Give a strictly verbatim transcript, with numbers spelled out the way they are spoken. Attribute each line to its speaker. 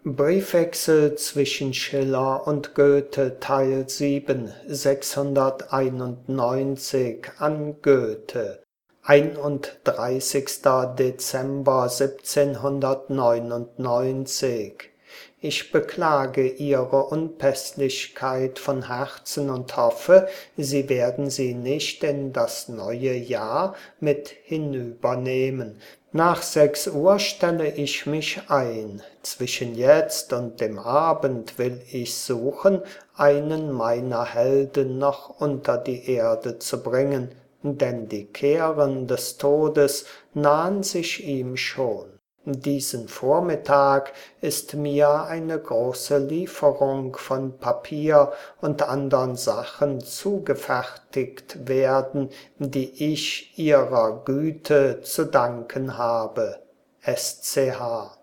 Speaker 1: Briefwechsel zwischen Schiller und Goethe Teil sieben, sechshunderteinundneunzig an Goethe. einunddreißigster Dezember siebzehnhundertneunundneunzig. Ich beklage Ihre Unpässlichkeit von Herzen und hoffe, Sie werden sie nicht in das neue Jahr mit hinübernehmen. Nach sechs Uhr stelle ich mich ein. Zwischen jetzt und dem Abend will ich suchen, einen meiner Helden noch unter die Erde zu bringen, denn die Kehren des Todes nahen sich ihm schon. Diesen Vormittag ist mir eine große Lieferung von Papier und andern Sachen zugefertigt werden, die ich ihrer Güte zu danken habe. S C H